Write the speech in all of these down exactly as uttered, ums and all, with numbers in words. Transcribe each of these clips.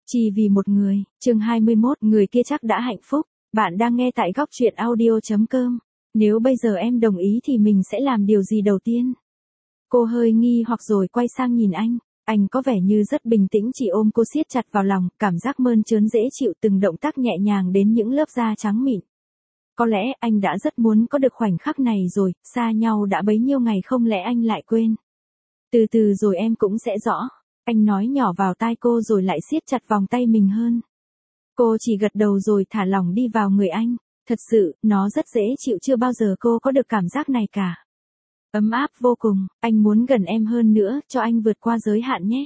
Chỉ vì một người, chương hai mươi mốt, người kia chắc đã hạnh phúc. Bạn đang nghe tại góc truyện audio chấm com. Nếu bây giờ em đồng ý thì mình sẽ làm điều gì đầu tiên? Cô hơi nghi hoặc rồi quay sang nhìn anh. Anh có vẻ như rất bình tĩnh, chỉ ôm cô siết chặt vào lòng, cảm giác mơn trớn dễ chịu, từng động tác nhẹ nhàng đến những lớp da trắng mịn. Có lẽ anh đã rất muốn có được khoảnh khắc này rồi, xa nhau đã bấy nhiêu ngày không lẽ anh lại quên. Từ từ rồi em cũng sẽ rõ. Anh nói nhỏ vào tai cô rồi lại siết chặt vòng tay mình hơn. Cô chỉ gật đầu rồi thả lỏng đi vào người anh. Thật sự, nó rất dễ chịu, chưa bao giờ cô có được cảm giác này cả. Ấm áp vô cùng, anh muốn gần em hơn nữa, cho anh vượt qua giới hạn nhé.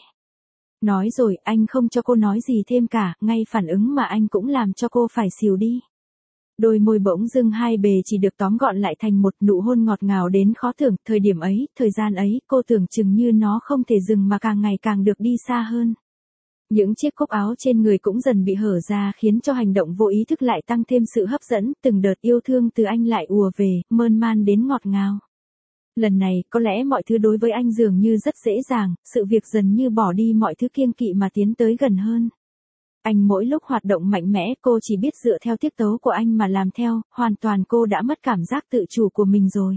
Nói rồi, anh không cho cô nói gì thêm cả, ngay phản ứng mà anh cũng làm cho cô phải xìu đi. Đôi môi bỗng dưng hai bề chỉ được tóm gọn lại thành một nụ hôn ngọt ngào đến khó tưởng. Thời điểm ấy, thời gian ấy, cô tưởng chừng như nó không thể dừng mà càng ngày càng được đi xa hơn. Những chiếc cúc áo trên người cũng dần bị hở ra, khiến cho hành động vô ý thức lại tăng thêm sự hấp dẫn. Từng đợt yêu thương từ anh lại ùa về, mơn man đến ngọt ngào. Lần này, có lẽ mọi thứ đối với anh dường như rất dễ dàng, sự việc dần như bỏ đi mọi thứ kiêng kỵ mà tiến tới gần hơn. Anh mỗi lúc hoạt động mạnh mẽ, cô chỉ biết dựa theo tiết tấu của anh mà làm theo, hoàn toàn cô đã mất cảm giác tự chủ của mình rồi.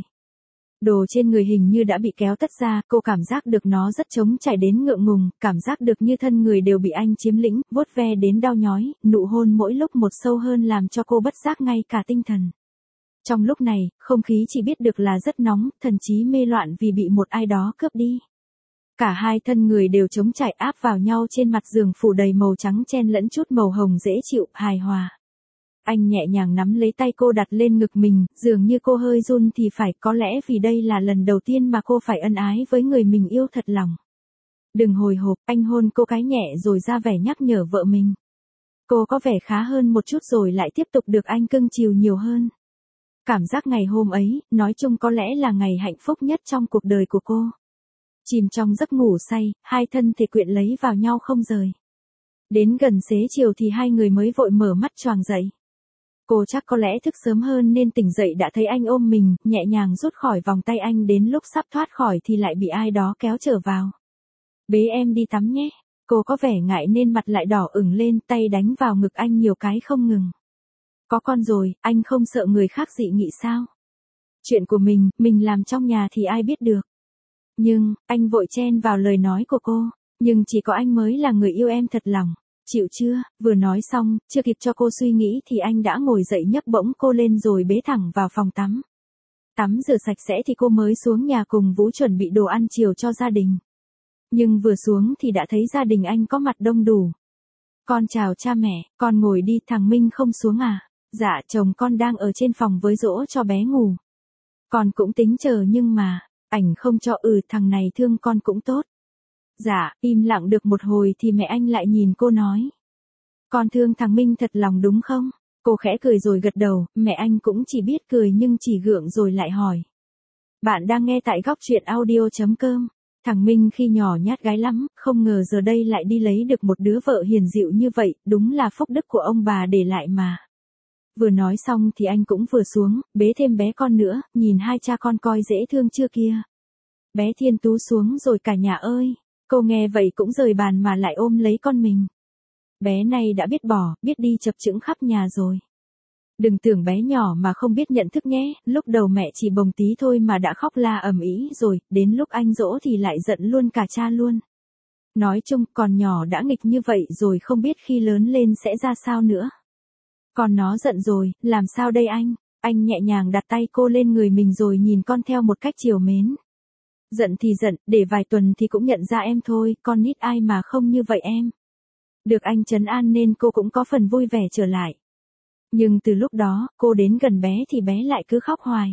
Đồ trên người hình như đã bị kéo tất ra, cô cảm giác được nó rất trống trải đến ngượng ngùng, cảm giác được như thân người đều bị anh chiếm lĩnh, vuốt ve đến đau nhói, nụ hôn mỗi lúc một sâu hơn làm cho cô bất giác ngay cả tinh thần. Trong lúc này, không khí chỉ biết được là rất nóng, thậm chí mê loạn vì bị một ai đó cướp đi. Cả hai thân người đều trống trải áp vào nhau trên mặt giường phủ đầy màu trắng chen lẫn chút màu hồng dễ chịu, hài hòa. Anh nhẹ nhàng nắm lấy tay cô đặt lên ngực mình, dường như cô hơi run thì phải, có lẽ vì đây là lần đầu tiên mà cô phải ân ái với người mình yêu thật lòng. Đừng hồi hộp, anh hôn cô cái nhẹ rồi ra vẻ nhắc nhở vợ mình. Cô có vẻ khá hơn một chút rồi lại tiếp tục được anh cưng chiều nhiều hơn. Cảm giác ngày hôm ấy, nói chung có lẽ là ngày hạnh phúc nhất trong cuộc đời của cô. Chìm trong giấc ngủ say, hai thân thể quyện lấy vào nhau không rời. Đến gần xế chiều thì hai người mới vội mở mắt choàng dậy. Cô chắc có lẽ thức sớm hơn nên tỉnh dậy đã thấy anh ôm mình, nhẹ nhàng rút khỏi vòng tay anh, đến lúc sắp thoát khỏi thì lại bị ai đó kéo trở vào. Bế em đi tắm nhé. Cô có vẻ ngại nên mặt lại đỏ ửng lên, tay đánh vào ngực anh nhiều cái không ngừng. Có con rồi, anh không sợ người khác dị nghị sao? Chuyện của mình, mình làm trong nhà thì ai biết được. Nhưng, anh vội chen vào lời nói của cô, nhưng chỉ có anh mới là người yêu em thật lòng. Chịu chưa? Vừa nói xong, chưa kịp cho cô suy nghĩ thì anh đã ngồi dậy nhấc bổng cô lên rồi bế thẳng vào phòng tắm. Tắm rửa sạch sẽ thì cô mới xuống nhà cùng Vũ chuẩn bị đồ ăn chiều cho gia đình. Nhưng vừa xuống thì đã thấy gia đình anh có mặt đông đủ. Con chào cha mẹ, con ngồi đi, thằng Minh không xuống à? Dạ, chồng con đang ở trên phòng với dỗ cho bé ngủ. Con cũng tính chờ nhưng mà, ảnh không cho. Ừ, thằng này thương con cũng tốt. Dạ, im lặng được một hồi thì mẹ anh lại nhìn cô nói. Con thương thằng Minh thật lòng đúng không? Cô khẽ cười rồi gật đầu, mẹ anh cũng chỉ biết cười nhưng chỉ gượng rồi lại hỏi. Bạn đang nghe tại góc truyện audio chấm com. Thằng Minh khi nhỏ nhát gái lắm, không ngờ giờ đây lại đi lấy được một đứa vợ hiền dịu như vậy, đúng là phúc đức của ông bà để lại mà. Vừa nói xong thì anh cũng vừa xuống, bế thêm bé con nữa, nhìn hai cha con coi dễ thương chưa kia. Bé Thiên Tú xuống rồi cả nhà ơi. Cô nghe vậy cũng rời bàn mà lại ôm lấy con mình. Bé này đã biết bỏ, biết đi chập chững khắp nhà rồi. Đừng tưởng bé nhỏ mà không biết nhận thức nhé, lúc đầu mẹ chỉ bồng tí thôi mà đã khóc la ầm ĩ rồi, đến lúc anh dỗ thì lại giận luôn cả cha luôn. Nói chung, còn nhỏ đã nghịch như vậy rồi không biết khi lớn lên sẽ ra sao nữa. Còn nó giận rồi, làm sao đây anh? Anh nhẹ nhàng đặt tay cô lên người mình rồi nhìn con theo một cách trìu mến. Giận thì giận, để vài tuần thì cũng nhận ra em thôi, con nít ai mà không như vậy em. Được anh trấn an nên cô cũng có phần vui vẻ trở lại. Nhưng từ lúc đó, cô đến gần bé thì bé lại cứ khóc hoài.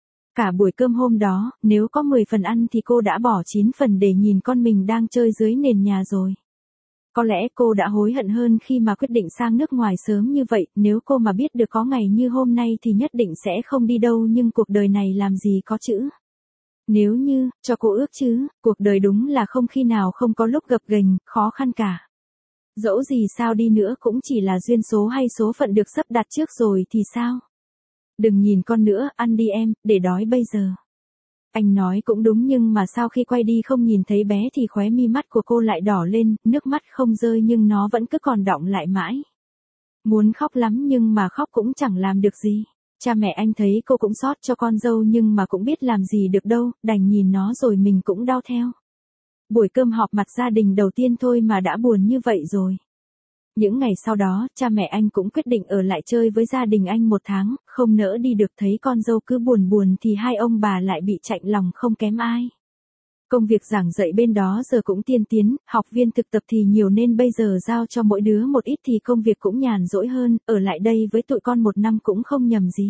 Cả buổi cơm hôm đó, nếu có mười phần ăn thì cô đã bỏ chín phần để nhìn con mình đang chơi dưới nền nhà rồi. Có lẽ cô đã hối hận hơn khi mà quyết định sang nước ngoài sớm như vậy, nếu cô mà biết được có ngày như hôm nay thì nhất định sẽ không đi đâu, nhưng cuộc đời này làm gì có chữ. Nếu như, cho cô ước chứ, cuộc đời đúng là không khi nào không có lúc gập ghềnh, khó khăn cả. Dẫu gì sao đi nữa cũng chỉ là duyên số hay số phận được sắp đặt trước rồi thì sao? Đừng nhìn con nữa, ăn đi em, để đói bây giờ. Anh nói cũng đúng nhưng mà sau khi quay đi không nhìn thấy bé thì khóe mi mắt của cô lại đỏ lên, nước mắt không rơi nhưng nó vẫn cứ còn đọng lại mãi. Muốn khóc lắm nhưng mà khóc cũng chẳng làm được gì. Cha mẹ anh thấy cô cũng xót cho con dâu nhưng mà cũng biết làm gì được đâu, đành nhìn nó rồi mình cũng đau theo. Buổi cơm họp mặt gia đình đầu tiên thôi mà đã buồn như vậy rồi. Những ngày sau đó, cha mẹ anh cũng quyết định ở lại chơi với gia đình anh một tháng, không nỡ đi được thấy con dâu cứ buồn buồn thì hai ông bà lại bị chạnh lòng không kém ai. Công việc giảng dạy bên đó giờ cũng tiên tiến, học viên thực tập thì nhiều nên bây giờ giao cho mỗi đứa một ít thì công việc cũng nhàn rỗi hơn, ở lại đây với tụi con một năm cũng không nhầm gì.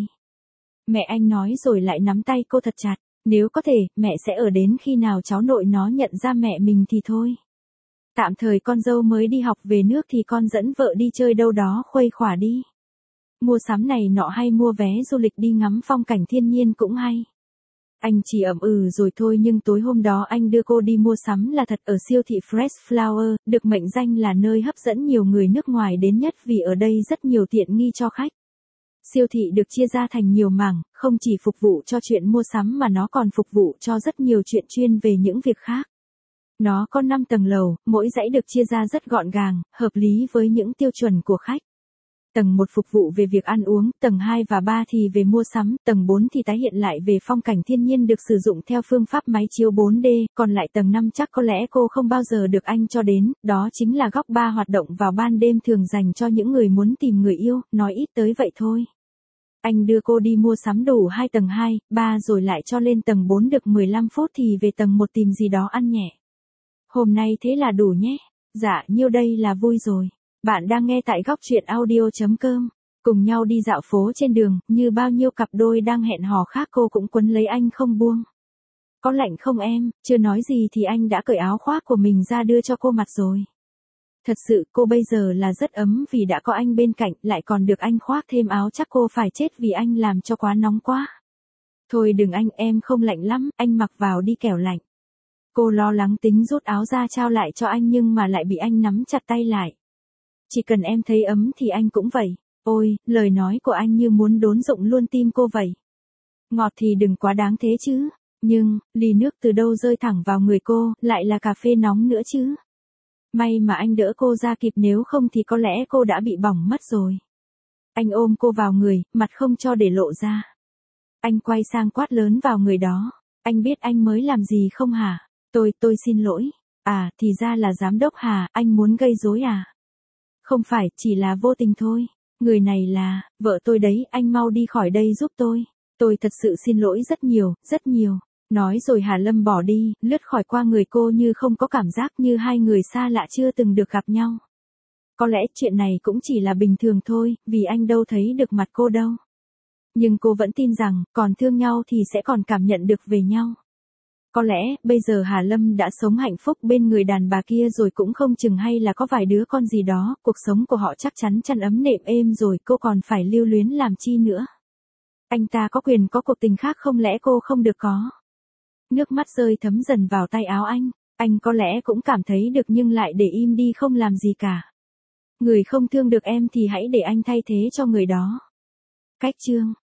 Mẹ anh nói rồi lại nắm tay cô thật chặt, nếu có thể, mẹ sẽ ở đến khi nào cháu nội nó nhận ra mẹ mình thì thôi. Tạm thời con dâu mới đi học về nước thì con dẫn vợ đi chơi đâu đó khuây khỏa đi. Mua sắm này nọ hay mua vé du lịch đi ngắm phong cảnh thiên nhiên cũng hay. Anh chỉ ậm ừ rồi thôi nhưng tối hôm đó anh đưa cô đi mua sắm là thật ở siêu thị Fresh Flower, được mệnh danh là nơi hấp dẫn nhiều người nước ngoài đến nhất vì ở đây rất nhiều tiện nghi cho khách. Siêu thị được chia ra thành nhiều mảng, không chỉ phục vụ cho chuyện mua sắm mà nó còn phục vụ cho rất nhiều chuyện chuyên về những việc khác. Nó có năm tầng lầu, mỗi dãy được chia ra rất gọn gàng, hợp lý với những tiêu chuẩn của khách. Tầng một phục vụ về việc ăn uống, tầng hai và ba thì về mua sắm, tầng bốn thì tái hiện lại về phong cảnh thiên nhiên được sử dụng theo phương pháp máy chiếu bốn D, còn lại tầng năm chắc có lẽ cô không bao giờ được anh cho đến, đó chính là góc ba hoạt động vào ban đêm thường dành cho những người muốn tìm người yêu, nói ít tới vậy thôi. Anh đưa cô đi mua sắm đủ hai tầng hai, ba rồi lại cho lên tầng bốn được mười lăm phút thì về tầng một tìm gì đó ăn nhẹ. Hôm nay thế là đủ nhé. Dạ, nhiêu đây là vui rồi. Bạn đang nghe tại góc truyện audio.com. Cùng nhau đi dạo phố trên đường, như bao nhiêu cặp đôi đang hẹn hò khác cô cũng quấn lấy anh không buông. Có lạnh không em, chưa nói gì thì anh đã cởi áo khoác của mình ra đưa cho cô mặc rồi. Thật sự cô bây giờ là rất ấm vì đã có anh bên cạnh, lại còn được anh khoác thêm áo chắc cô phải chết vì anh làm cho quá nóng quá. Thôi đừng anh, em không lạnh lắm, anh mặc vào đi kẻo lạnh. Cô lo lắng tính rút áo ra trao lại cho anh nhưng mà lại bị anh nắm chặt tay lại. Chỉ cần em thấy ấm thì anh cũng vậy. Ôi, lời nói của anh như muốn đốn rụng luôn tim cô vậy. Ngọt thì đừng quá đáng thế chứ. Nhưng, ly nước từ đâu rơi thẳng vào người cô, lại là cà phê nóng nữa chứ. May mà anh đỡ cô ra kịp nếu không thì có lẽ cô đã bị bỏng mất rồi. Anh ôm cô vào người, mặt không cho để lộ ra. Anh quay sang quát lớn vào người đó. Anh biết anh mới làm gì không hả? Tôi, tôi xin lỗi. À, thì ra là giám đốc Hà, anh muốn gây rối à? Không phải, chỉ là vô tình thôi. Người này là, vợ tôi đấy, anh mau đi khỏi đây giúp tôi. Tôi thật sự xin lỗi rất nhiều, rất nhiều. Nói rồi Hà Lâm bỏ đi, lướt khỏi qua người cô như không có cảm giác như hai người xa lạ chưa từng được gặp nhau. Có lẽ chuyện này cũng chỉ là bình thường thôi, vì anh đâu thấy được mặt cô đâu. Nhưng cô vẫn tin rằng, còn thương nhau thì sẽ còn cảm nhận được về nhau. Có lẽ, bây giờ Hà Lâm đã sống hạnh phúc bên người đàn bà kia rồi cũng không chừng hay là có vài đứa con gì đó, cuộc sống của họ chắc chắn chăn ấm nệm êm rồi, cô còn phải lưu luyến làm chi nữa. Anh ta có quyền có cuộc tình khác không lẽ cô không được có? Nước mắt rơi thấm dần vào tay áo anh, anh có lẽ cũng cảm thấy được nhưng lại để im đi không làm gì cả. Người không thương được em thì hãy để anh thay thế cho người đó. Cách chương